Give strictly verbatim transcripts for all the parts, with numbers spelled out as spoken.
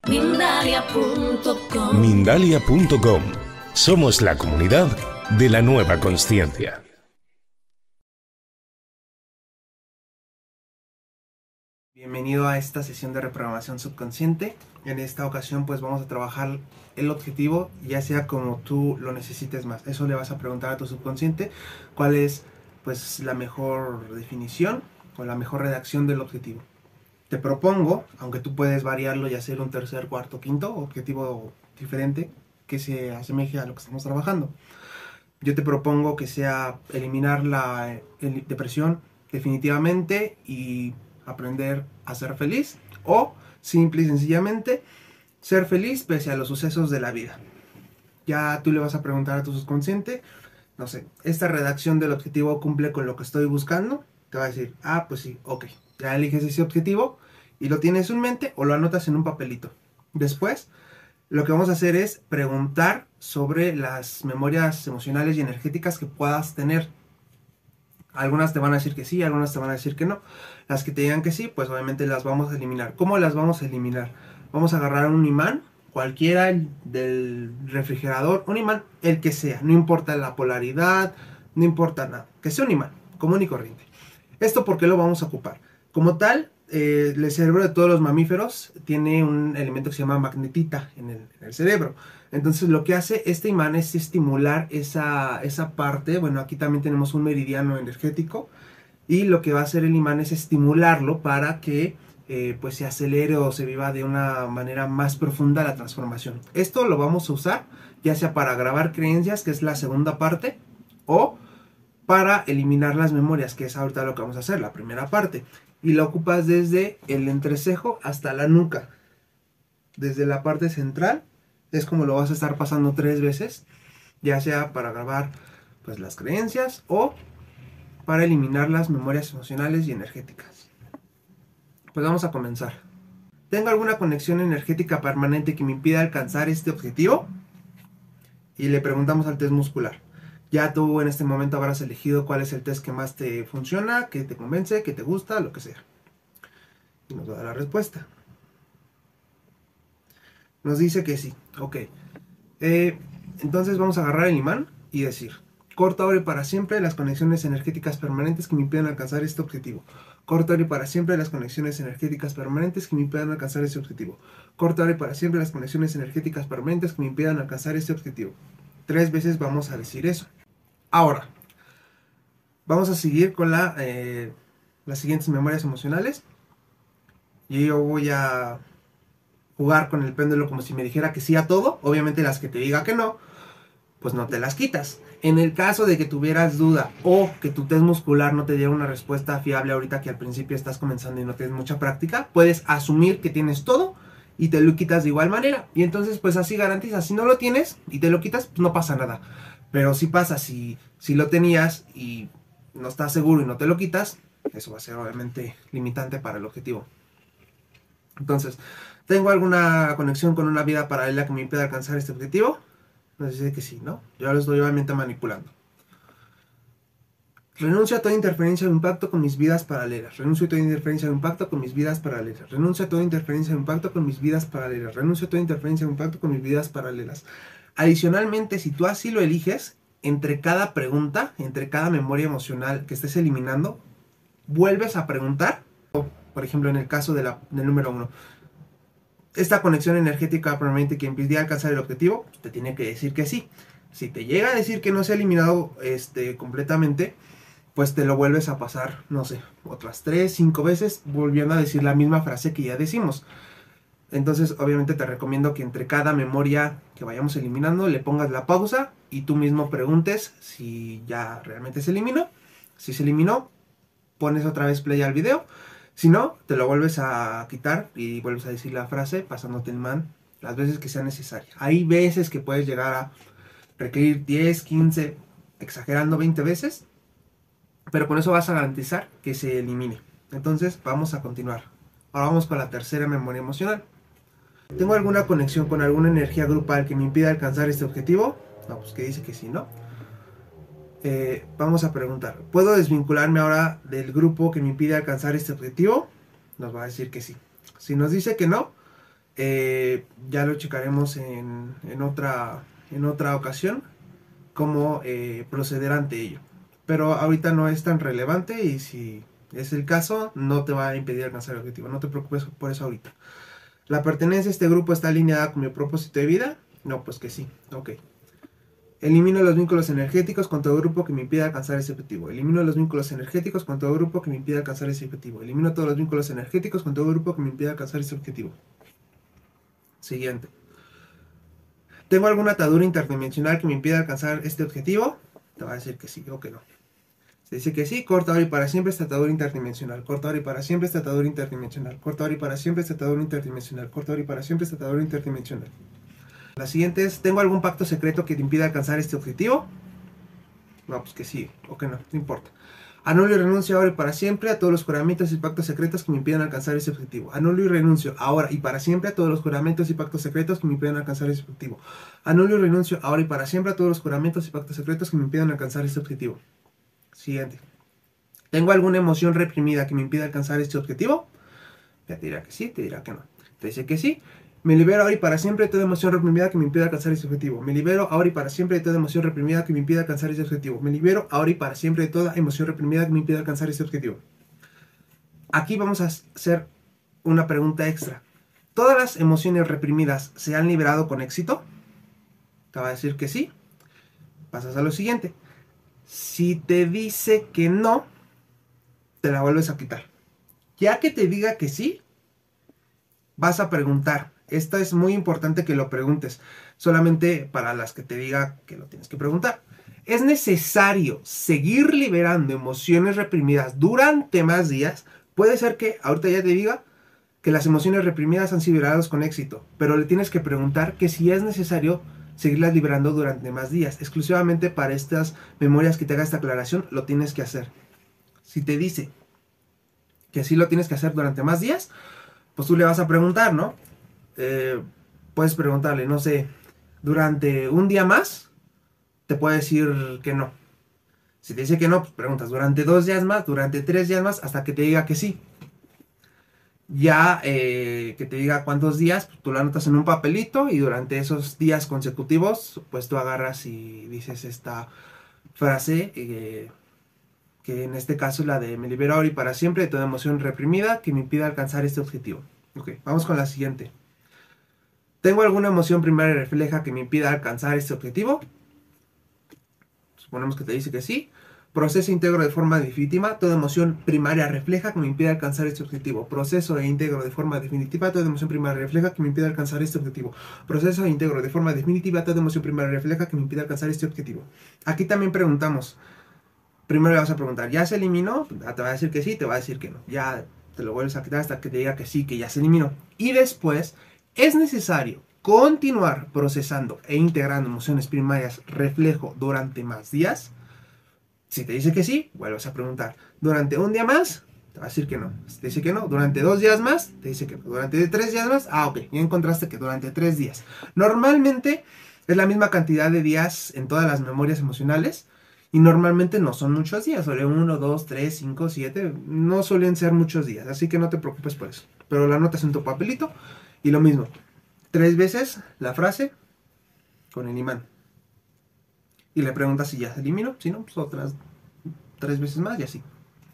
Mindalia punto com. Mindalia punto com. Somos la comunidad de la nueva consciencia. Bienvenido a esta sesión de reprogramación subconsciente. En esta ocasión pues vamos a trabajar el objetivo, ya sea como tú lo necesites más. Eso le vas a preguntar a tu subconsciente cuál es pues la mejor definición o la mejor redacción del objetivo. Te propongo, aunque tú puedes variarlo y hacer un tercer, cuarto, quinto objetivo diferente que se asemeje a lo que estamos trabajando. Yo te propongo que sea eliminar la depresión definitivamente y aprender a ser feliz, o simple y sencillamente ser feliz pese a los sucesos de la vida. Ya tú le vas a preguntar a tu subconsciente, no sé, esta redacción del objetivo cumple con lo que estoy buscando. Te va a decir, ah, pues sí, ok. Ya eliges ese objetivo y lo tienes en mente o lo anotas en un papelito. Después, lo que vamos a hacer es preguntar sobre las memorias emocionales y energéticas que puedas tener. Algunas te van a decir que sí, algunas te van a decir que no. Las que te digan que sí, pues obviamente las vamos a eliminar. ¿Cómo las vamos a eliminar? Vamos a agarrar un imán, cualquiera del refrigerador, un imán, el que sea, no importa la polaridad, no importa nada, que sea un imán, común y corriente. ¿Esto por qué lo vamos a ocupar? Como tal, eh, el cerebro de todos los mamíferos tiene un elemento que se llama magnetita en el, en el cerebro. Entonces lo que hace este imán es estimular esa, esa parte. Bueno, aquí también tenemos un meridiano energético. Y lo que va a hacer el imán es estimularlo para que eh, pues se acelere o se viva de una manera más profunda la transformación. Esto lo vamos a usar ya sea para grabar creencias, que es la segunda parte, o para eliminar las memorias, que es ahorita lo que vamos a hacer, la primera parte. Y lo ocupas desde el entrecejo hasta la nuca. Desde la parte central es como lo vas a estar pasando tres veces, ya sea para grabar pues las creencias o para eliminar las memorias emocionales y energéticas. Pues vamos a comenzar. ¿Tengo alguna conexión energética permanente que me impida alcanzar este objetivo? Y le preguntamos al test muscular. Ya tú en este momento habrás elegido cuál es el test que más te funciona, que te convence, que te gusta, lo que sea. Y nos va a dar la respuesta. Nos dice que sí. Ok. Eh, entonces vamos a agarrar el imán y decir: corta ahora y para siempre las conexiones energéticas permanentes que me impidan alcanzar este objetivo. Corta ahora y para siempre las conexiones energéticas permanentes que me impidan alcanzar este objetivo. Corta ahora y para siempre las conexiones energéticas permanentes que me impidan alcanzar este objetivo. Tres veces vamos a decir eso. Ahora, vamos a seguir con la, eh, las siguientes memorias emocionales. Y yo voy a jugar con el péndulo como si me dijera que sí a todo. Obviamente las que te diga que no, pues no te las quitas. En el caso de que tuvieras duda o que tu test muscular no te diera una respuesta fiable ahorita que al principio estás comenzando y no tienes mucha práctica, puedes asumir que tienes todo y te lo quitas de igual manera. Y entonces pues así garantizas. Si no lo tienes y te lo quitas, pues no pasa nada. Pero si pasa, si, si lo tenías y no estás seguro y no te lo quitas, eso va a ser obviamente limitante para el objetivo. Entonces, ¿tengo alguna conexión con una vida paralela que me impida alcanzar este objetivo? Nos dice que sí, ¿no? Yo lo estoy obviamente manipulando. Renuncio a toda interferencia o impacto con mis vidas paralelas. Renuncio a toda interferencia o impacto con mis vidas paralelas. Renuncio a toda interferencia o impacto con mis vidas paralelas. Renuncio a toda interferencia o impacto con mis vidas paralelas. Adicionalmente, si tú así lo eliges, entre cada pregunta, entre cada memoria emocional que estés eliminando, vuelves a preguntar. Por ejemplo, en el caso de la, del número uno. Esta conexión energética permanente que impide alcanzar el objetivo, te tiene que decir que sí. Si te llega a decir que no se ha eliminado este, completamente, pues te lo vuelves a pasar, no sé, otras tres, cinco veces, volviendo a decir la misma frase que ya decimos. Entonces, obviamente te recomiendo que entre cada memoria que vayamos eliminando, le pongas la pausa y tú mismo preguntes si ya realmente se eliminó. Si se eliminó, pones otra vez play al video. Si no, te lo vuelves a quitar y vuelves a decir la frase pasándote el imán las veces que sea necesaria. Hay veces que puedes llegar a requerir diez, quince, exagerando veinte veces, pero con eso vas a garantizar que se elimine. Entonces vamos a continuar. Ahora vamos con la tercera memoria emocional. ¿Tengo alguna conexión con alguna energía grupal que me impida alcanzar este objetivo? No, pues que dice que sí, ¿no? Eh, vamos a preguntar, ¿puedo desvincularme ahora del grupo que me impide alcanzar este objetivo? Nos va a decir que sí. Si nos dice que no, Eh, ya lo checaremos en, en, otra, en otra ocasión, cómo eh, proceder ante ello. Pero ahorita no es tan relevante y si es el caso, no te va a impedir alcanzar el objetivo. No te preocupes por eso ahorita. ¿La pertenencia a este grupo está alineada con mi propósito de vida? No, pues que sí. Ok. Elimino los vínculos energéticos con todo grupo que me impida alcanzar ese objetivo. Elimino los vínculos energéticos con todo grupo que me impida alcanzar ese objetivo. Elimino todos los vínculos energéticos con todo grupo que me impida alcanzar ese objetivo. Siguiente. ¿Tengo alguna atadura interdimensional que me impida alcanzar este objetivo? Te va a decir que sí o que no. Se dice que sí, corta ahora y para siempre esta atadura interdimensional. Corta ahora y para siempre esta atadura interdimensional. Corta ahora y para siempre esta atadura interdimensional. Corta ahora y para siempre esta atadura interdimensional. La siguiente es, ¿tengo algún pacto secreto que te impida alcanzar este objetivo? No, pues que sí, o que no, no importa. Anulo y renuncio ahora y para siempre a todos los juramentos y pactos secretos que me impidan alcanzar ese objetivo. Anulo y renuncio ahora y para siempre a todos los juramentos y pactos secretos que me impidan alcanzar ese objetivo. Anulo y renuncio ahora y para siempre a todos los juramentos y pactos secretos que me impidan alcanzar ese objetivo. Siguiente. ¿Tengo alguna emoción reprimida que me impida alcanzar este objetivo? Ya te dirá que sí, te dirá que no. Te dice que sí. Me libero ahora y para siempre de toda emoción reprimida que me impida alcanzar ese objetivo. Me libero ahora y para siempre de toda emoción reprimida que me impida alcanzar ese objetivo. Me libero ahora y para siempre de toda emoción reprimida que me impida alcanzar ese objetivo. Aquí vamos a hacer una pregunta extra. ¿Todas las emociones reprimidas se han liberado con éxito? Te va a decir que sí. Pasas a lo siguiente. Si te dice que no, te la vuelves a quitar. Ya que te diga que sí, vas a preguntar. Esta es muy importante que lo preguntes, solamente para las que te diga que lo tienes que preguntar. ¿Es necesario seguir liberando emociones reprimidas durante más días? Puede ser que ahorita ya te diga que las emociones reprimidas han sido liberadas con éxito, pero le tienes que preguntar que si es necesario seguirlas liberando durante más días. Exclusivamente para estas memorias que te haga esta aclaración, lo tienes que hacer. Si te dice que sí lo tienes que hacer durante más días, pues tú le vas a preguntar, ¿no? Eh, puedes preguntarle, no sé, durante un día más, te puede decir que no. Si te dice que no, pues preguntas, durante dos días más, durante tres días más, hasta que te diga que sí. Ya eh, que te diga cuántos días, pues tú lo anotas en un papelito y durante esos días consecutivos, pues tú agarras y dices esta frase, eh, que en este caso es la de me libero ahora y para siempre de toda emoción reprimida que me impida alcanzar este objetivo. Ok, vamos con la siguiente. ¿Tengo alguna emoción primaria refleja que me impida alcanzar este objetivo? Suponemos que te dice que sí. Proceso e integro de forma definitiva toda emoción primaria refleja que me impida alcanzar este objetivo. Proceso e integro de forma definitiva toda emoción primaria refleja que me impida alcanzar este objetivo. Proceso e integro de forma definitiva toda emoción primaria refleja que me impida alcanzar este objetivo. Aquí también preguntamos. Primero le vas a preguntar, ¿ya se eliminó? Te va a decir que sí, te va a decir que no. Ya te lo vuelves a quitar hasta que te diga que sí, que ya se eliminó. Y después es necesario continuar procesando e integrando emociones primarias reflejo durante más días. Si te dice que sí, vuelves a preguntar, ¿durante un día más? Te va a decir que no. Si te dice que no, ¿durante dos días más? Te dice que no. ¿Durante tres días más? Ah, ok, ya encontraste que durante tres días. Normalmente es la misma cantidad de días en todas las memorias emocionales. Y normalmente no son muchos días, suelen uno, dos, tres, cinco, siete, no suelen ser muchos días, así que no te preocupes por eso. Pero lo anotas en tu papelito y lo mismo, tres veces la frase con el imán. Y le preguntas si ya se eliminó, si no, pues otras tres veces más y así.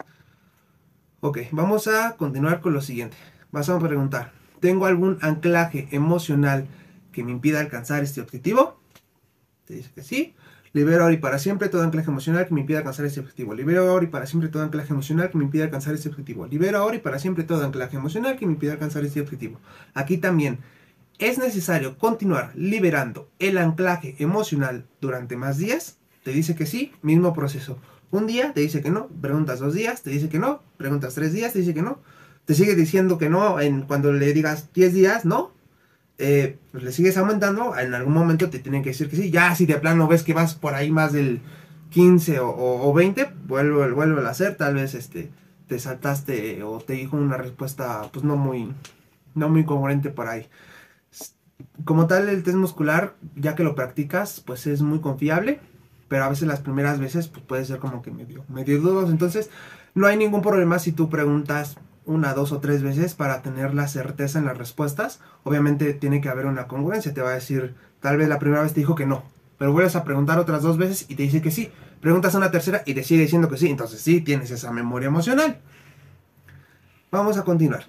Ok, vamos a continuar con lo siguiente. Vas a preguntar, ¿tengo algún anclaje emocional que me impida alcanzar este objetivo? Te dice que sí. Libero ahora y para siempre todo anclaje emocional que me impida alcanzar este objetivo. Libero ahora y para siempre todo anclaje emocional que me impida alcanzar este objetivo. Libero ahora y para siempre todo anclaje emocional que me impida alcanzar este objetivo. Aquí también es necesario continuar liberando el anclaje emocional durante más días. Te dice que sí, mismo proceso. Un día te dice que no, preguntas dos días, te dice que no, preguntas tres días, te dice que no. Te sigue diciendo que no en cuando le digas diez días, no. Eh, pues le sigues aumentando, en algún momento te tienen que decir que sí. Ya si de plano ves que vas por ahí más del quince o, o, o veinte, vuelve, vuelve a hacer. Tal vez este te saltaste o te dijo una respuesta pues no muy, no muy congruente por ahí. Como tal, el test muscular, ya que lo practicas, pues es muy confiable, pero a veces las primeras veces pues puede ser como que medio, medio dudoso. Entonces no hay ningún problema si tú preguntas una, dos o tres veces para tener la certeza en las respuestas. Obviamente tiene que haber una congruencia. Te va a decir, tal vez la primera vez te dijo que no, pero vuelves a preguntar otras dos veces y te dice que sí. Preguntas una tercera y te sigue diciendo que sí. Entonces sí, tienes esa memoria emocional. Vamos a continuar.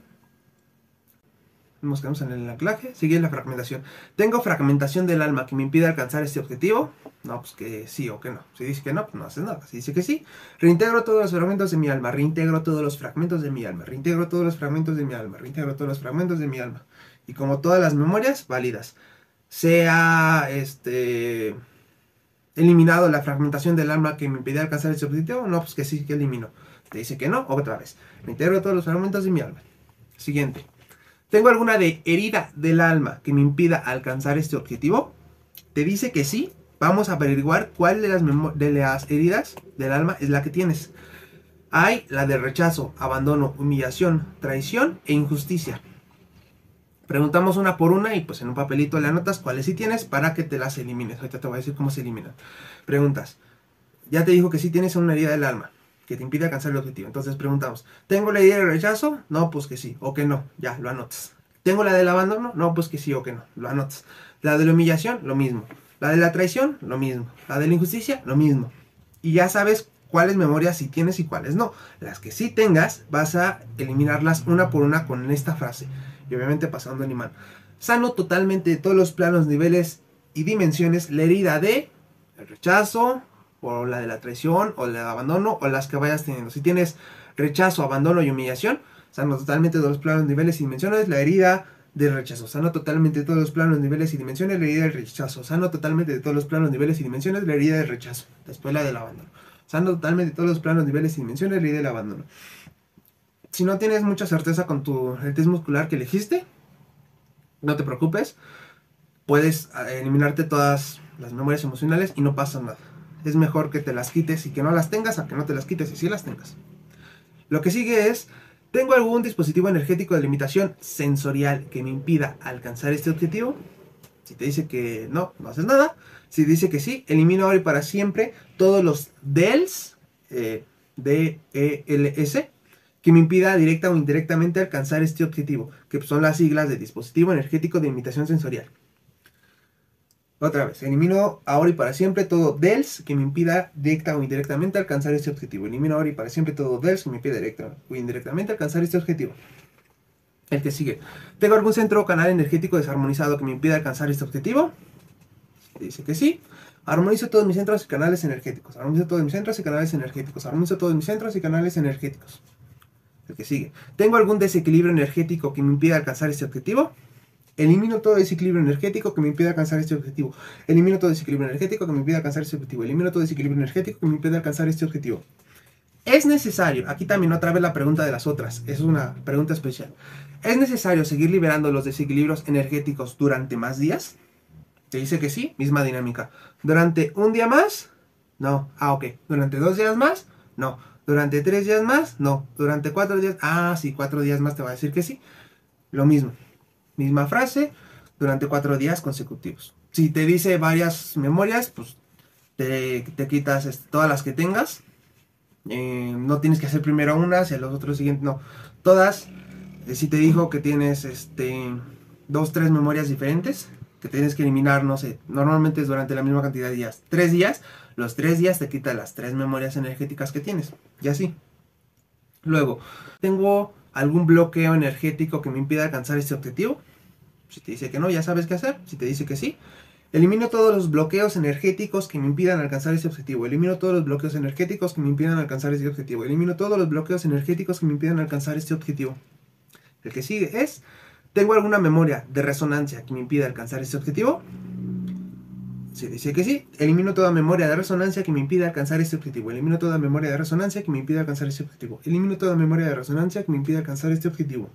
Nos quedamos en el anclaje. Sigue la fragmentación. ¿Tengo fragmentación del alma que me impide alcanzar este objetivo? No, pues que sí o que no. Si dice que no, pues no haces nada. Si dice que sí, reintegro todos los fragmentos de mi alma. Reintegro todos los fragmentos de mi alma. Reintegro todos los fragmentos de mi alma. Reintegro todos los fragmentos de mi alma. Y como todas las memorias, válidas. Sea este eliminado la fragmentación del alma que me impide alcanzar este objetivo. No, pues que sí, que elimino. Te dice que no, otra vez. Reintegro todos los fragmentos de mi alma. Siguiente. ¿Tengo alguna de herida del alma que me impida alcanzar este objetivo? Te dice que sí. Vamos a averiguar cuál de las, de las heridas del alma es la que tienes. Hay la de rechazo, abandono, humillación, traición e injusticia. Preguntamos una por una y pues en un papelito le anotas cuáles sí tienes para que te las elimines. Ahorita te voy a decir cómo se eliminan. Preguntas. Ya te dijo que sí tienes una herida del alma que te impide alcanzar el objetivo. Entonces preguntamos, ¿tengo la herida del rechazo? No, pues que sí, o que no, ya, lo anotas. ¿Tengo la del abandono? No, pues que sí o que no, lo anotas. La de la humillación, lo mismo. La de la traición, lo mismo. La de la injusticia, lo mismo. Y ya sabes cuáles memorias sí tienes y cuáles no. Las que sí tengas, vas a eliminarlas una por una con esta frase. Y obviamente pasando el imán. Sano totalmente de todos los planos, niveles y dimensiones la herida de el rechazo, o la de la traición, o la del abandono, o las que vayas teniendo. Si tienes rechazo, abandono y humillación, sano totalmente todos los planos, niveles y dimensiones la herida del rechazo. Sano totalmente de todos los planos, niveles y dimensiones la herida del rechazo. Sano totalmente de todos los planos, niveles y dimensiones la herida del rechazo. Después la del abandono. Sano totalmente de todos los planos, niveles y dimensiones la herida del abandono. Si no tienes mucha certeza con tu el test muscular que elegiste, no te preocupes. Puedes eliminarte todas las memorias emocionales y no pasa nada. Es mejor que te las quites y que no las tengas a que no te las quites y sí las tengas. Lo que sigue es, ¿tengo algún dispositivo energético de limitación sensorial que me impida alcanzar este objetivo? Si te dice que no, no haces nada. Si dice que sí, elimina ahora y para siempre todos los D E L S, eh, D E L S, que me impida directa o indirectamente alcanzar este objetivo, que son las siglas de dispositivo energético de limitación sensorial. Otra vez, elimino ahora y para siempre todo D E L S que me impida directa o indirectamente alcanzar este objetivo. Elimino ahora y para siempre todo D E L S que me impida directa o indirectamente alcanzar este objetivo. El que sigue. ¿Tengo algún centro o canal energético desarmonizado que me impida alcanzar este objetivo? Dice que sí. Armonizo todos mis centros y canales energéticos. Armonizo todos mis centros y canales energéticos. Armonizo todos mis centros y canales energéticos. El que sigue. ¿Tengo algún desequilibrio energético que me impida alcanzar este objetivo? Elimino todo desequilibrio energético que me impide alcanzar este objetivo. Elimino todo desequilibrio energético que me impide alcanzar este objetivo. Elimino todo desequilibrio energético que me impide alcanzar este objetivo. Es necesario, aquí también otra vez la pregunta de las otras, es una pregunta especial. ¿Es necesario seguir liberando los desequilibrios energéticos durante más días? Te dice que sí, misma dinámica. ¿Durante un día más? No. Ah, ok. ¿Durante dos días más? No. ¿Durante tres días más? No. ¿Durante cuatro días? Ah, sí, cuatro días más te va a decir que sí. Lo mismo. Misma frase, durante cuatro días consecutivos. Si te dice varias memorias, pues te, te quitas este, todas las que tengas. Eh, no tienes que hacer primero unas y a los otros siguientes, no. Todas, eh, si te dijo que tienes este dos, tres memorias diferentes, que tienes que eliminar, no sé, normalmente es durante la misma cantidad de días. Tres días, los tres días te quita las tres memorias energéticas que tienes. Y así. Luego, tengo algún bloqueo energético que me impida alcanzar este objetivo. Si te dice que no, ya sabes qué hacer. Si te dice que sí, elimino todos los bloqueos energéticos que me impidan alcanzar este objetivo. Elimino todos los bloqueos energéticos que me impidan alcanzar este objetivo. Elimino todos los bloqueos energéticos que me impidan alcanzar este objetivo. El que sigue es, ¿tengo alguna memoria de resonancia que me impida alcanzar este objetivo? Si dice que sí, elimino toda memoria de resonancia que me impida alcanzar este objetivo. Elimino toda memoria de resonancia que me impida alcanzar este objetivo. Elimino toda memoria de resonancia que me impida alcanzar este objetivo.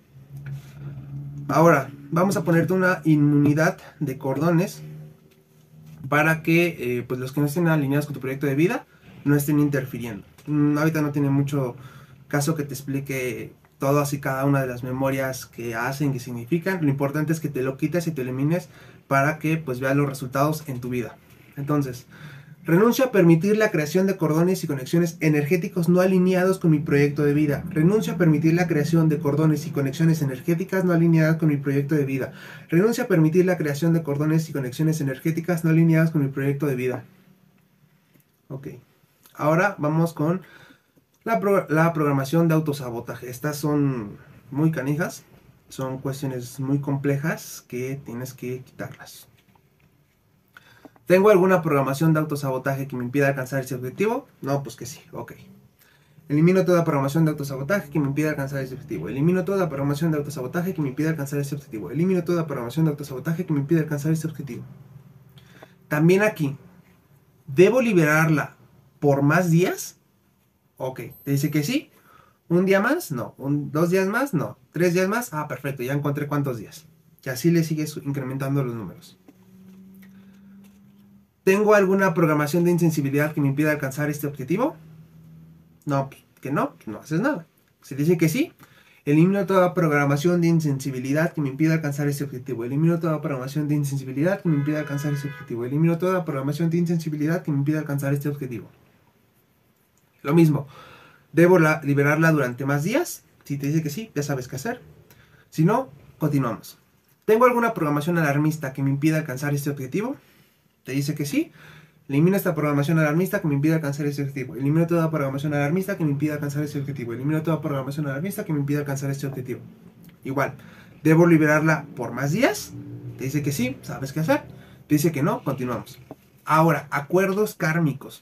Ahora, vamos a ponerte una inmunidad de cordones para que eh, pues los que no estén alineados con tu proyecto de vida no estén interfiriendo. Mm, ahorita no tiene mucho caso que te explique todas y cada una de las memorias que hacen, que significan. Lo importante es que te lo quites y te elimines para que pues veas los resultados en tu vida. Entonces, Renuncio a permitir la creación de cordones y conexiones energéticos no alineados con mi proyecto de vida. Renuncio a permitir la creación de cordones y conexiones energéticas no alineadas con mi proyecto de vida. Renuncio a permitir la creación de cordones y conexiones energéticas no alineadas con mi proyecto de vida. Ok. Ahora vamos con la, pro la programación de autosabotaje. Estas son muy canijas. Son cuestiones muy complejas que tienes que quitarlas. ¿Tengo alguna programación de autosabotaje que me impida alcanzar ese objetivo? No, pues que sí, ok. Elimino toda programación de autosabotaje que me impida alcanzar ese objetivo. Elimino toda programación de autosabotaje que me impida alcanzar ese objetivo. Elimino toda programación de autosabotaje que me impida alcanzar ese objetivo. También aquí, ¿debo liberarla por más días? Ok, te dice que sí. ¿Un día más? No. ¿Un, ¿Dos días más? No. ¿Tres días más? Ah, perfecto, ya encontré cuántos días. Y así le sigues incrementando los números. ¿Tengo alguna programación de insensibilidad que me impida alcanzar este objetivo? No, que no, no haces nada. Si dice que sí, elimino toda programación de insensibilidad que me impida alcanzar este objetivo. Elimino toda programación de insensibilidad que me impida alcanzar este objetivo. Elimino toda programación de insensibilidad que me impida alcanzar este objetivo. Lo mismo, ¿debo la, liberarla durante más días? Si te dice que sí, ya sabes qué hacer. Si no, continuamos. ¿Tengo alguna programación alarmista que me impida alcanzar este objetivo? Te dice que sí. Elimina esta programación alarmista que me impide alcanzar ese objetivo. Elimino toda programación alarmista que me impida alcanzar ese objetivo. Elimino toda programación alarmista que me impida alcanzar este objetivo. Igual, ¿debo liberarla por más días? Te dice que sí, sabes qué hacer. Te dice que no, continuamos. Ahora, acuerdos kármicos.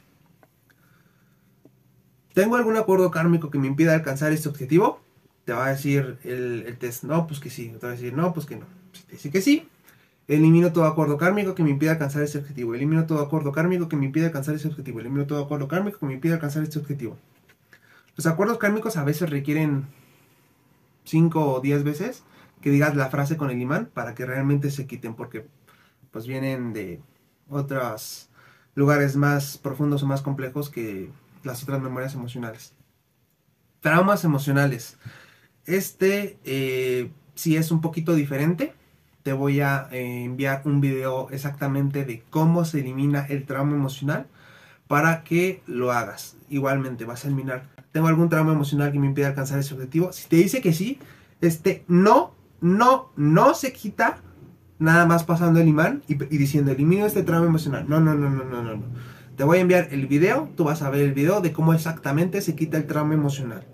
¿Tengo algún acuerdo kármico que me impida alcanzar este objetivo? Te va a decir el, el test, no, pues que sí. Te va a decir, no, pues que no. Si te dice que sí, elimino todo acuerdo kármico que me impida alcanzar ese objetivo. Elimino todo acuerdo kármico que me impida alcanzar ese objetivo. Elimino todo acuerdo kármico que me impida alcanzar este objetivo. Los acuerdos kármicos a veces requieren cinco o diez veces que digas la frase con el imán para que realmente se quiten, porque pues vienen de otros lugares más profundos o más complejos que las otras memorias emocionales. Traumas emocionales. Este eh, sí es un poquito diferente. Te voy a eh, enviar un video exactamente de cómo se elimina el trauma emocional para que lo hagas. Igualmente vas a eliminar. ¿Tengo algún trauma emocional que me impida alcanzar ese objetivo? Si te dice que sí, este no, no, no se quita nada más pasando el imán y, y diciendo elimino este trauma emocional. No, no, no, no, no, no, no. Te voy a enviar el video, tú vas a ver el video de cómo exactamente se quita el trauma emocional.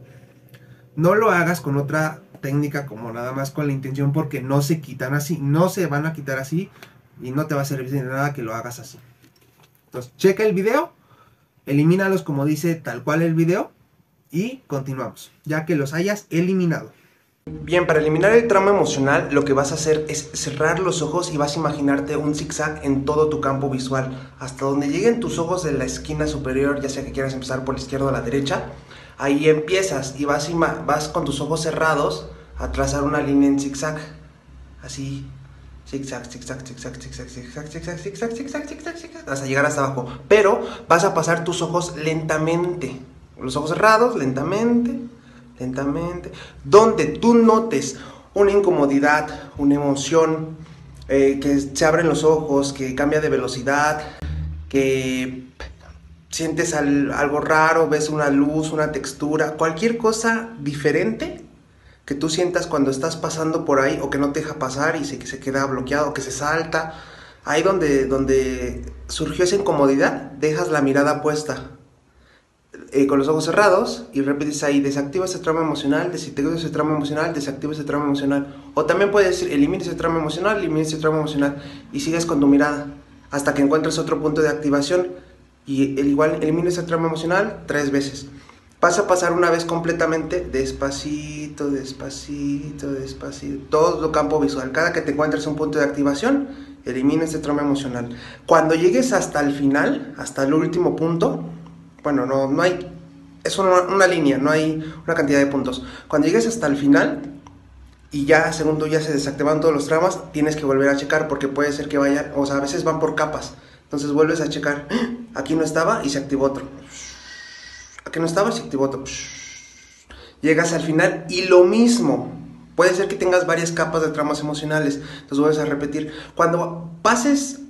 No lo hagas con otra técnica como nada más con la intención, porque no se quitan así, no se van a quitar así y no te va a servir de nada que lo hagas así. Entonces, checa el video, elimínalos como dice tal cual el video y continuamos, ya que los hayas eliminado. Bien, para eliminar el trauma emocional, lo que vas a hacer es cerrar los ojos y vas a imaginarte un zigzag en todo tu campo visual, hasta donde lleguen tus ojos de la esquina superior, ya sea que quieras empezar por la izquierda o la derecha. Ahí empiezas y vas, vas con tus ojos cerrados a trazar una línea en zigzag, así, zigzag, zigzag, zigzag, zigzag, zigzag, zigzag, zigzag, zigzag, zigzag, zigzag, hasta llegar hasta abajo. Pero vas a pasar tus ojos lentamente, los ojos cerrados, lentamente, lentamente, donde tú notes una incomodidad, una emoción, eh, que se abren los ojos, que cambia de velocidad, que sientes al, algo raro, ves una luz, una textura, cualquier cosa diferente que tú sientas cuando estás pasando por ahí o que no te deja pasar y se, se queda bloqueado, que se salta. Ahí donde, donde surgió esa incomodidad, dejas la mirada puesta eh, con los ojos cerrados y repites ahí, desactiva ese trauma emocional, desactiva ese trauma emocional, desactiva ese trauma emocional. O también puedes decir, elimina ese trauma emocional, elimina ese trauma emocional y sigues con tu mirada hasta que encuentres otro punto de activación. Y el igual elimina ese trauma emocional tres veces. Vas a pasar una vez completamente, despacito, despacito, despacito, todo el campo visual. Cada que te encuentres un punto de activación, elimina ese trauma emocional. Cuando llegues hasta el final, hasta el último punto, bueno, no, no hay, es una, una línea, no hay una cantidad de puntos. Cuando llegues hasta el final y ya, según tú, ya se desactivan todos los traumas, tienes que volver a checar porque puede ser que vayan, o sea, a veces van por capas. Entonces vuelves a checar, aquí no estaba y se activó otro. Aquí no estaba y se activó otro. Llegas al final y lo mismo. Puede ser que tengas varias capas de traumas emocionales. Entonces vuelves a repetir. Cuando pases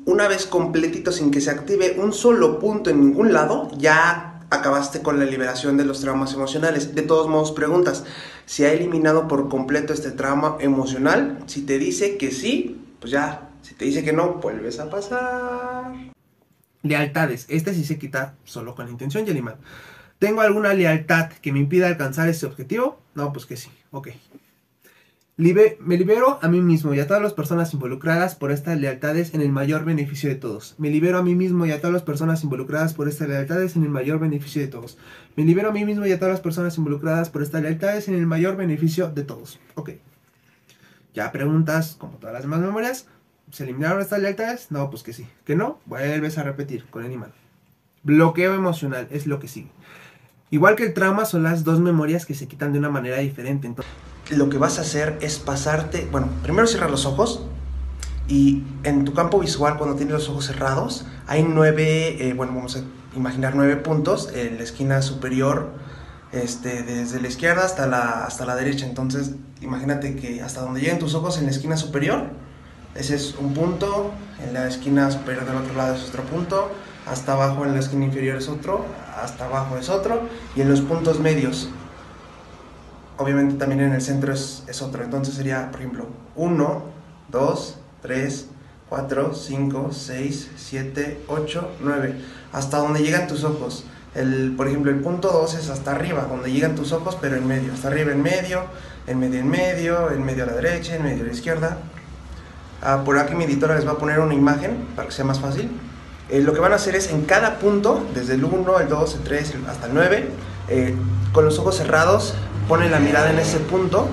una vez completito sin que se active un solo punto en ningún lado, ya acabaste con la liberación de los traumas emocionales. De todos modos, preguntas, ¿se ha eliminado por completo este trauma emocional? Si te dice que sí, pues ya. Si te dice que no, vuelves a pasar. Lealtades. Este sí se quita solo con la intención y el imán. ¿Tengo alguna lealtad que me impida alcanzar ese objetivo? No, pues que sí. Ok. Libe- me libero a mí mismo y a todas las personas involucradas por estas lealtades en el mayor beneficio de todos. Me libero a mí mismo y a todas las personas involucradas por estas lealtades en el mayor beneficio de todos. Me libero a mí mismo y a todas las personas involucradas por estas lealtades en el mayor beneficio de todos. Ok. Ya preguntas, como todas las demás memorias, ¿se eliminaron estas lealtades? No, pues que sí. ¿Que no? Vuelves a repetir con el imán. Bloqueo emocional es lo que sigue. Igual que el trauma, son las dos memorias que se quitan de una manera diferente. Entonces, lo que vas a hacer es pasarte, bueno, primero cierra los ojos y en tu campo visual, cuando tienes los ojos cerrados, hay nueve, eh, bueno, vamos a imaginar nueve puntos en la esquina superior, este, desde la izquierda hasta la, hasta la derecha. Entonces, imagínate que hasta donde lleguen tus ojos en la esquina superior, ese es un punto, en la esquina superior del otro lado es otro punto, hasta abajo en la esquina inferior es otro, hasta abajo es otro, y en los puntos medios, obviamente también en el centro es, es otro. Entonces sería, por ejemplo, uno, dos, tres, cuatro, cinco, seis, siete, ocho, nueve, hasta donde llegan tus ojos. El, por ejemplo, el punto dos es hasta arriba, donde llegan tus ojos, pero en medio, hasta arriba en medio, en medio en medio, en medio a la derecha, en medio a la izquierda. Ah, por aquí mi editora les va a poner una imagen para que sea más fácil. Eh, lo que van a hacer es en cada punto, desde el uno, el dos, el tres hasta el nueve, eh, con los ojos cerrados, ponen la mirada en ese punto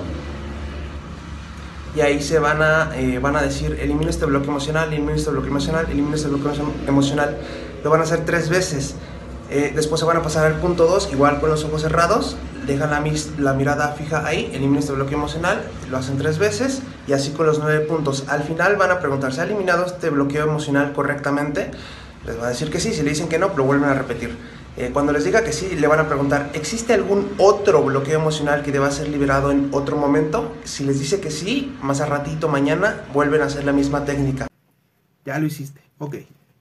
y ahí se van a, eh, van a decir, elimino este bloque emocional, elimino este bloque emocional, elimino este bloque emocional. Lo van a hacer tres veces. Eh, después se van a pasar al punto dos, igual con los ojos cerrados, dejan la, la mirada fija ahí, elimina este bloque emocional, lo hacen tres veces y así con los nueve puntos. Al final van a preguntar, ¿se ha eliminado este bloqueo emocional correctamente? Les va a decir que sí. Si le dicen que no, lo vuelven a repetir. Eh, cuando les diga que sí, le van a preguntar, ¿existe algún otro bloqueo emocional que deba ser liberado en otro momento? Si les dice que sí, más a ratito, mañana, vuelven a hacer la misma técnica. ya lo hiciste. Ok.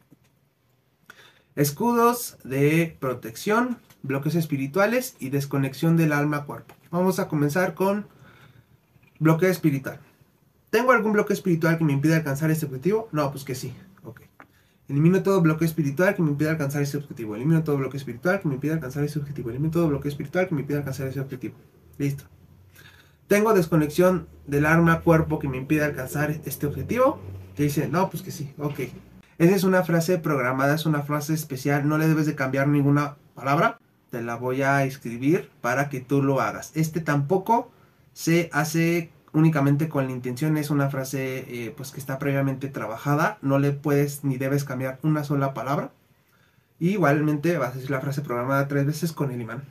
Escudos de protección, bloques espirituales y desconexión del alma-cuerpo. Vamos a comenzar con bloqueo espiritual. ¿Tengo algún bloque espiritual que me impida alcanzar este objetivo? No, pues que sí. Ok. Elimino todo bloque espiritual que me impida alcanzar ese objetivo. Elimino todo bloque espiritual que me impida alcanzar ese objetivo. Elimino todo bloque espiritual que me impida alcanzar ese objetivo. Listo. ¿Tengo desconexión del alma-cuerpo que me impida alcanzar este objetivo? Te dice, no, pues que sí. Ok. Esa es una frase programada, es una frase especial. No le debes de cambiar ninguna palabra. Te la voy a escribir para que tú lo hagas. Este tampoco se hace únicamente con la intención, es una frase eh, pues que está previamente trabajada, no le puedes ni debes cambiar una sola palabra. Y igualmente vas a decir la frase programada tres veces con el imán.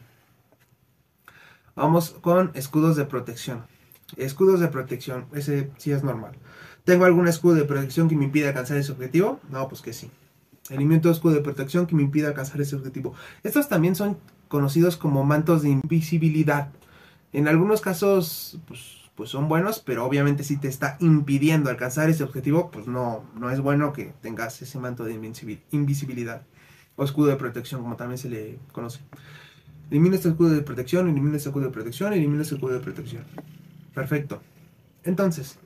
Vamos con escudos de protección. Escudos de protección, ese sí es normal. ¿Tengo algún escudo de protección que me impida alcanzar ese objetivo? No, pues que sí. Elimino todo escudo de protección que me impida alcanzar ese objetivo. Estos también son conocidos como mantos de invisibilidad. En algunos casos, pues pues son buenos, pero obviamente si te está impidiendo alcanzar ese objetivo, pues no, no es bueno que tengas ese manto de invisibilidad o escudo de protección, como también se le conoce. Elimina este escudo de protección, elimina este escudo de protección, elimina este escudo de protección. Perfecto. Entonces,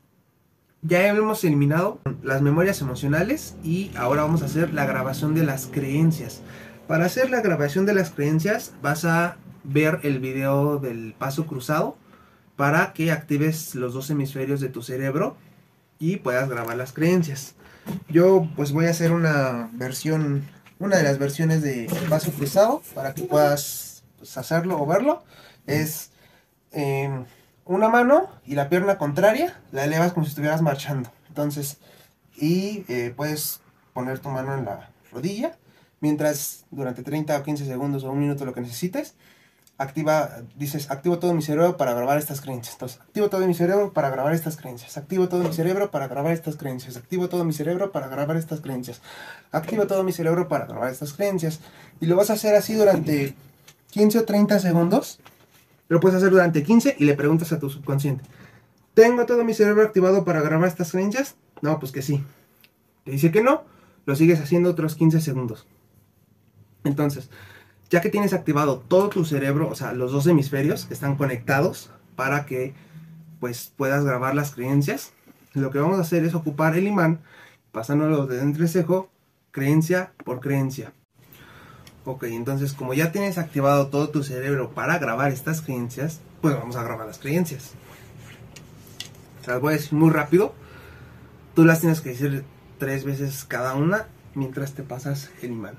ya hemos eliminado las memorias emocionales y ahora vamos a hacer la grabación de las creencias. Para hacer la grabación de las creencias vas a ver el video del paso cruzado para que actives los dos hemisferios de tu cerebro y puedas grabar las creencias. Yo pues voy a hacer una versión, una de las versiones de paso cruzado para que puedas pues, hacerlo o verlo. Es eh, una mano y la pierna contraria la elevas como si estuvieras marchando. Entonces, y eh, puedes poner tu mano en la rodilla mientras durante treinta o quince segundos o un minuto lo que necesites. Activa, dices, activo todo mi cerebro para grabar estas creencias. Entonces, activo todo mi cerebro para grabar estas creencias. Activo todo mi cerebro para grabar estas creencias. Activo todo mi cerebro para grabar estas creencias. Activo todo mi cerebro para grabar estas creencias. Y lo vas a hacer así durante quince o treinta segundos. Lo puedes hacer durante quince y le preguntas a tu subconsciente, ¿tengo todo mi cerebro activado para grabar estas creencias? No, pues que sí. Te dice que no, lo sigues haciendo otros quince segundos. Entonces, ya que tienes activado todo tu cerebro, o sea, los dos hemisferios están conectados para que pues puedas grabar las creencias, lo que vamos a hacer es ocupar el imán, pasándolo de entrecejo, creencia por creencia. Ok, entonces como ya tienes activado todo tu cerebro para grabar estas creencias, pues vamos a grabar las creencias. Se las voy a decir muy rápido. Tú las tienes que decir tres veces cada una mientras te pasas el imán.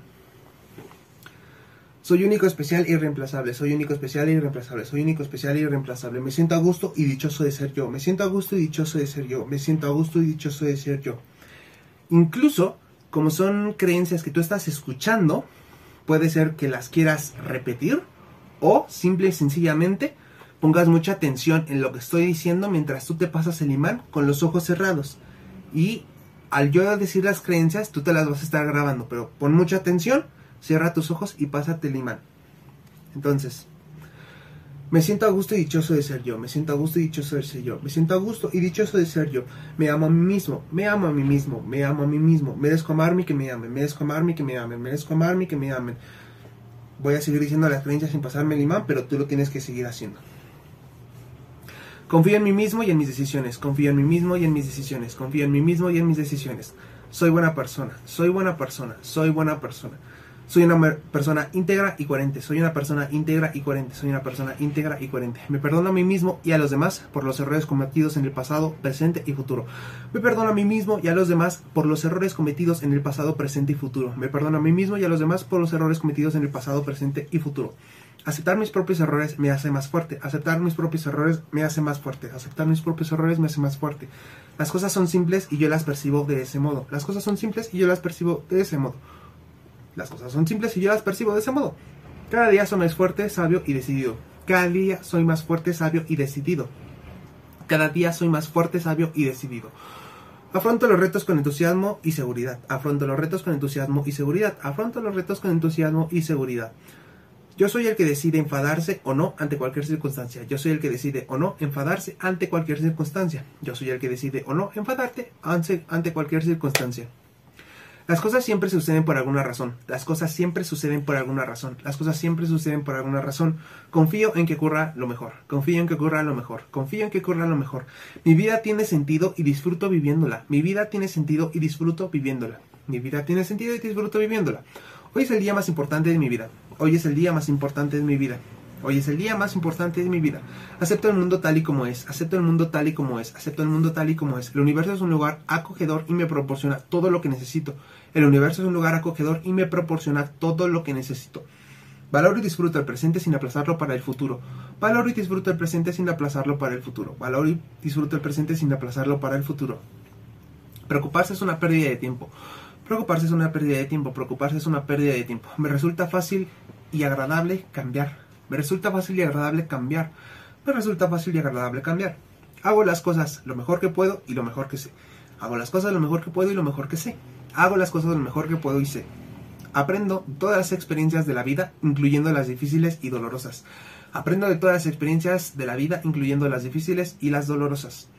Soy único, especial e irreemplazable. Soy único, especial e irreemplazable. Soy único, especial e irreemplazable. Me siento a gusto y dichoso de ser yo. Me siento a gusto y dichoso de ser yo. Me siento a gusto y dichoso de ser yo. Incluso, como son creencias que tú estás escuchando, puede ser que las quieras repetir o simple y sencillamente pongas mucha atención en lo que estoy diciendo mientras tú te pasas el imán con los ojos cerrados. Y al yo decir las creencias, tú te las vas a estar grabando, pero pon mucha atención. Cierra tus ojos y pásate el imán. Entonces, me siento a gusto y dichoso de ser yo. Me siento a gusto y dichoso de ser yo. Me siento a gusto y dichoso de ser yo. Me amo a mí mismo. Me amo a mí mismo. Me amo a mí mismo. Merezco amarme y que me amen. Merezco amarme y que me amen. Merezco amarme y que me amen. Voy a seguir diciendo las creencias sin pasarme el imán, pero tú lo tienes que seguir haciendo. Confío en mí mismo y en mis decisiones. Confío en mí mismo y en mis decisiones. Confío en mí mismo y en mis decisiones. Soy buena persona. Soy buena persona. Soy buena persona. Soy una persona íntegra y coherente. Soy una persona íntegra y coherente. Soy una persona íntegra y coherente. Me perdono a mí mismo y a los demás por los errores cometidos en el pasado, presente y futuro. Me perdono a mí mismo y a los demás por los errores cometidos en el pasado, presente y futuro. Me perdono a mí mismo y a los demás por los errores cometidos en el pasado, presente y futuro. Aceptar mis propios errores me hace más fuerte. Aceptar mis propios errores me hace más fuerte. Aceptar mis propios errores me hace más fuerte. Las cosas son simples y yo las percibo de ese modo. Las cosas son simples y yo las percibo de ese modo. Las cosas son simples y yo las percibo de ese modo. Cada día soy más fuerte, sabio y decidido. Cada día soy más fuerte, sabio y decidido. Cada día soy más fuerte, sabio y decidido. Afronto los retos con entusiasmo y seguridad. Afronto los retos con entusiasmo y seguridad. Afronto los retos con entusiasmo y seguridad. Yo soy el que decide enfadarse o no ante cualquier circunstancia. Yo soy el que decide o no enfadarse ante cualquier circunstancia. Yo soy el que decide o no enfadarte ante, ante cualquier circunstancia. Las cosas siempre suceden por alguna razón. Las cosas siempre suceden por alguna razón. Las cosas siempre suceden por alguna razón. Confío en que ocurra lo mejor. Confío en que ocurra lo mejor. Confío en que ocurra lo mejor. Mi vida tiene sentido y disfruto viviéndola. Mi vida tiene sentido y disfruto viviéndola. Mi vida tiene sentido y disfruto viviéndola. Hoy es el día más importante de mi vida. Hoy es el día más importante de mi vida. Hoy es el día más importante de mi vida. Acepto el mundo tal y como es. Acepto el mundo tal y como es. Acepto el mundo tal y como es. El universo es un lugar acogedor y me proporciona todo lo que necesito. El universo es un lugar acogedor y me proporciona todo lo que necesito. Valoro y disfruto el presente sin aplazarlo para el futuro. Valoro y disfruto el presente sin aplazarlo para el futuro. Valoro y disfruto el presente sin aplazarlo para el futuro. Preocuparse es una pérdida de tiempo. Preocuparse es una pérdida de tiempo. Preocuparse es una pérdida de tiempo. Me resulta fácil y agradable cambiar. Me resulta fácil y agradable cambiar. Me resulta fácil y agradable cambiar. Hago las cosas lo mejor que puedo y lo mejor que sé. Hago las cosas lo mejor que puedo y lo mejor que sé. Hago las cosas lo mejor que puedo y sé. Aprendo todas las experiencias de la vida, incluyendo las difíciles y dolorosas. Aprendo de todas las experiencias de la vida, incluyendo las difíciles y las dolorosas.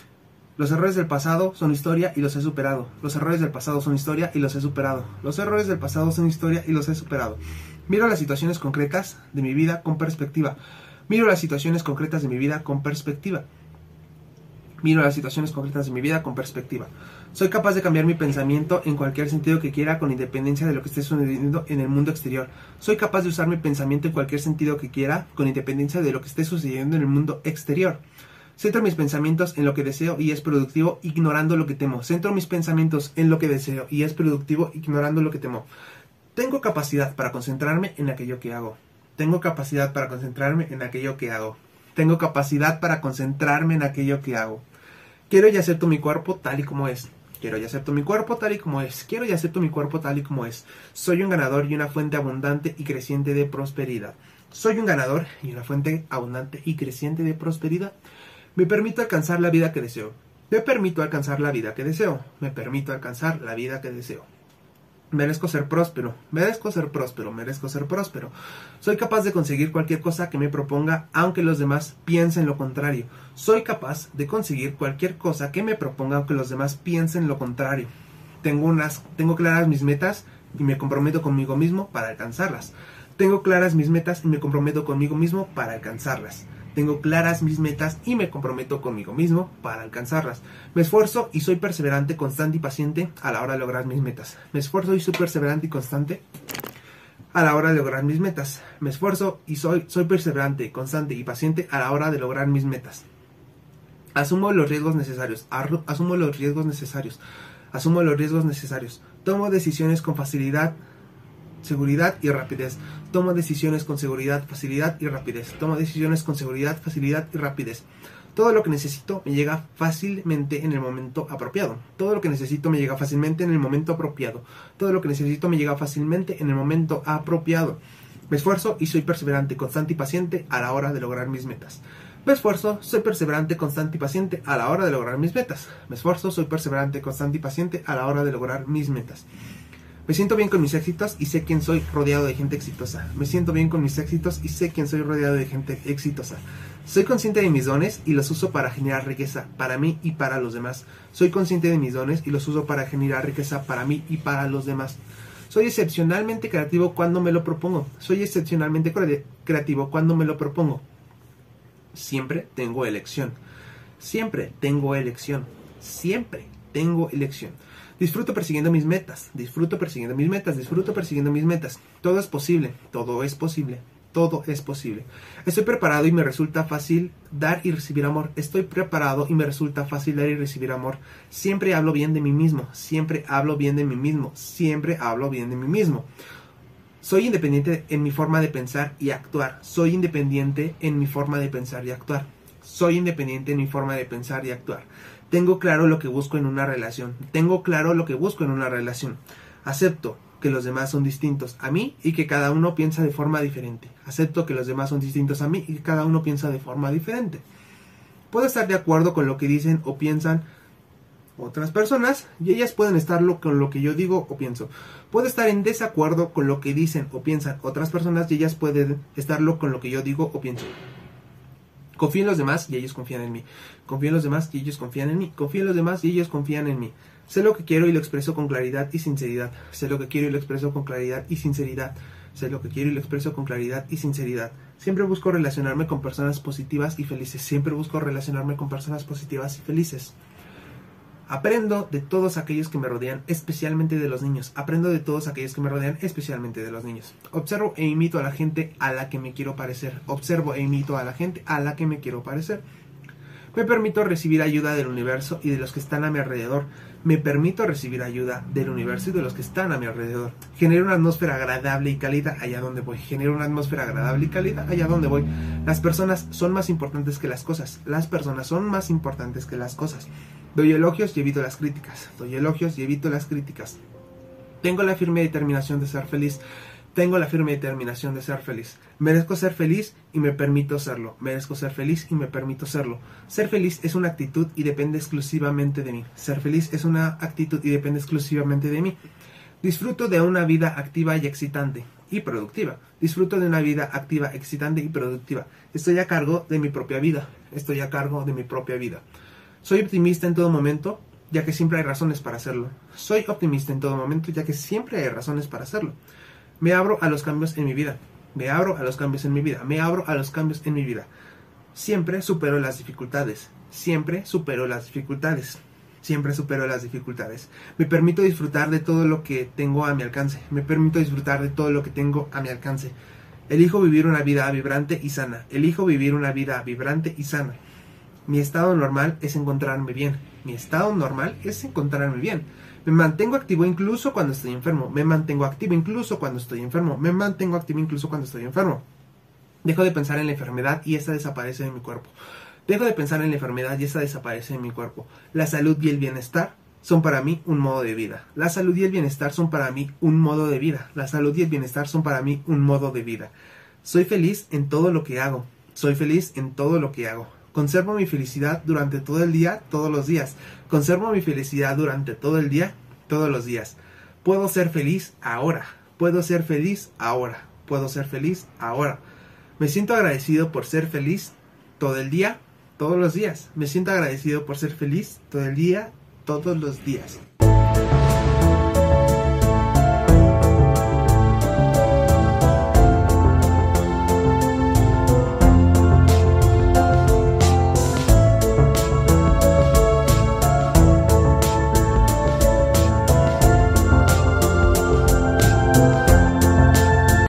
Los errores del pasado son historia y los he superado. Los errores del pasado son historia y los he superado. Los errores del pasado son historia y los he superado. Miro las situaciones concretas de mi vida con perspectiva. Miro las situaciones concretas de mi vida con perspectiva. Miro las situaciones concretas de mi vida con perspectiva. Soy capaz de cambiar mi pensamiento en cualquier sentido que quiera con independencia de lo que esté sucediendo en el mundo exterior. Soy capaz de usar mi pensamiento en cualquier sentido que quiera con independencia de lo que esté sucediendo en el mundo exterior. Centro mis pensamientos en lo que deseo y es productivo, ignorando lo que temo. Centro mis pensamientos en lo que deseo y es productivo, ignorando lo que temo. Tengo capacidad para concentrarme en aquello que hago. Tengo capacidad para concentrarme en aquello que hago. Tengo capacidad para concentrarme en aquello que hago. Quiero y acepto mi cuerpo tal y como es. Quiero y acepto mi cuerpo tal y como es. Quiero y acepto mi cuerpo tal y como es. Soy un ganador y una fuente abundante y creciente de prosperidad. Soy un ganador y una fuente abundante y creciente de prosperidad. Me permito alcanzar la vida que deseo. Me permito alcanzar la vida que deseo. Me permito alcanzar la vida que deseo. Merezco ser próspero. Merezco ser próspero. Merezco ser próspero. Soy capaz de conseguir cualquier cosa que me proponga, aunque los demás piensen lo contrario. Soy capaz de conseguir cualquier cosa que me proponga, aunque los demás piensen lo contrario. Tengo, unas, tengo claras mis metas y me comprometo conmigo mismo para alcanzarlas. Tengo claras mis metas y me comprometo conmigo mismo para alcanzarlas. Tengo claras mis metas y me comprometo conmigo mismo para alcanzarlas. Me esfuerzo y soy perseverante, constante y paciente a la hora de lograr mis metas. Me esfuerzo y soy perseverante y constante a la hora de lograr mis metas. Me esfuerzo y soy, soy perseverante, constante y paciente a la hora de lograr mis metas. Asumo los riesgos necesarios. Asumo los riesgos necesarios. Asumo los riesgos necesarios. Tomo decisiones con facilidad, seguridad y rapidez. Tomo decisiones con seguridad, facilidad y rapidez. Tomo decisiones con seguridad, facilidad y rapidez. Todo lo que necesito me llega fácilmente en el momento apropiado. Todo lo que necesito me llega fácilmente en el momento apropiado. Todo lo que necesito me llega fácilmente en el momento apropiado. Me esfuerzo y soy perseverante, constante y paciente a la hora de lograr mis metas. Me esfuerzo, soy perseverante, constante y paciente a la hora de lograr mis metas. Me esfuerzo, soy perseverante, constante y paciente a la hora de lograr mis metas. Me siento bien con mis éxitos y sé quién soy rodeado de gente exitosa. Me siento bien con mis éxitos y sé quién soy rodeado de gente exitosa. Soy consciente de mis dones y los uso para generar riqueza para mí y para los demás. Soy consciente de mis dones y los uso para generar riqueza para mí y para los demás. Soy excepcionalmente creativo cuando me lo propongo. Soy excepcionalmente cre- creativo cuando me lo propongo. Siempre tengo elección. Siempre tengo elección. Siempre tengo elección. Disfruto persiguiendo mis metas. Disfruto persiguiendo mis metas. Disfruto persiguiendo mis metas. Todo es posible. Todo es posible. Todo es posible. Estoy preparado y me resulta fácil dar y recibir amor. Estoy preparado y me resulta fácil dar y recibir amor. Siempre hablo bien de mí mismo. Siempre hablo bien de mí mismo. Siempre hablo bien de mí mismo. Soy independiente en mi forma de pensar y actuar. Soy independiente en mi forma de pensar y actuar. Soy independiente en mi forma de pensar y actuar. Tengo claro lo que busco en una relación. Tengo claro lo que busco en una relación. Acepto que los demás son distintos a mí y que cada uno piensa de forma diferente. Acepto que los demás son distintos a mí y que cada uno piensa de forma diferente. Puedo estar de acuerdo con lo que dicen o piensan otras personas y ellas pueden estar con lo que yo digo o pienso. Puedo estar en desacuerdo con lo que dicen o piensan otras personas y ellas pueden estarlo con lo que yo digo o pienso. Confío en los demás y ellos confían en mí. Confío en los demás y ellos confían en mí. Confío en los demás y ellos confían en mí. Sé lo que quiero y lo expreso con claridad y sinceridad. Sé lo que quiero y lo expreso con claridad y sinceridad. Sé lo que quiero y lo expreso con claridad y sinceridad. Siempre busco relacionarme con personas positivas y felices. Siempre busco relacionarme con personas positivas y felices. Aprendo de todos aquellos que me rodean, especialmente de los niños. Aprendo de todos aquellos que me rodean, especialmente de los niños. Observo e imito a la gente a la que me quiero parecer. Observo e imito a la gente a la que me quiero parecer. Me permito recibir ayuda del universo y de los que están a mi alrededor. Me permito recibir ayuda del universo y de los que están a mi alrededor. Genero una atmósfera agradable y cálida allá donde voy. Genero una atmósfera agradable y cálida allá donde voy. Las personas son más importantes que las cosas. Las personas son más importantes que las cosas. Doy elogios y evito las críticas. Doy elogios y evito las críticas. Tengo la firme determinación de ser feliz. Tengo la firme determinación de ser feliz. Merezco ser feliz y me permito serlo. Merezco ser feliz y me permito serlo. Ser feliz es una actitud y depende exclusivamente de mí. Ser feliz es una actitud y depende exclusivamente de mí. Disfruto de una vida activa y excitante y productiva. Disfruto de una vida activa, excitante y productiva. Estoy a cargo de mi propia vida. Estoy a cargo de mi propia vida. Soy optimista en todo momento, ya que siempre hay razones para hacerlo. Soy optimista en todo momento, ya que siempre hay razones para hacerlo. Me abro a los cambios en mi vida. Me abro a los cambios en mi vida. Me abro a los cambios en mi vida. Siempre supero las dificultades. Siempre supero las dificultades. Siempre supero las dificultades. Me permito disfrutar de todo lo que tengo a mi alcance. Me permito disfrutar de todo lo que tengo a mi alcance. Elijo vivir una vida vibrante y sana. Elijo vivir una vida vibrante y sana. Mi estado normal es encontrarme bien. Mi estado normal es encontrarme bien. Me mantengo activo incluso cuando estoy enfermo. Me mantengo activo incluso cuando estoy enfermo. Me mantengo activo incluso cuando estoy enfermo. Dejo de pensar en la enfermedad y esta desaparece de mi cuerpo. Dejo de pensar en la enfermedad y esta desaparece de mi cuerpo. La salud y el bienestar son para mí un modo de vida. La salud y el bienestar son para mí un modo de vida. La salud y el bienestar son para mí un modo de vida. Soy feliz en todo lo que hago. Soy feliz en todo lo que hago. Conservo mi felicidad durante todo el día, todos los días. Conservo mi felicidad durante todo el día, todos los días. Puedo ser feliz ahora. Puedo ser feliz ahora. Puedo ser feliz ahora. Me siento agradecido por ser feliz todo el día, todos los días. Me siento agradecido por ser feliz todo el día, todos los días.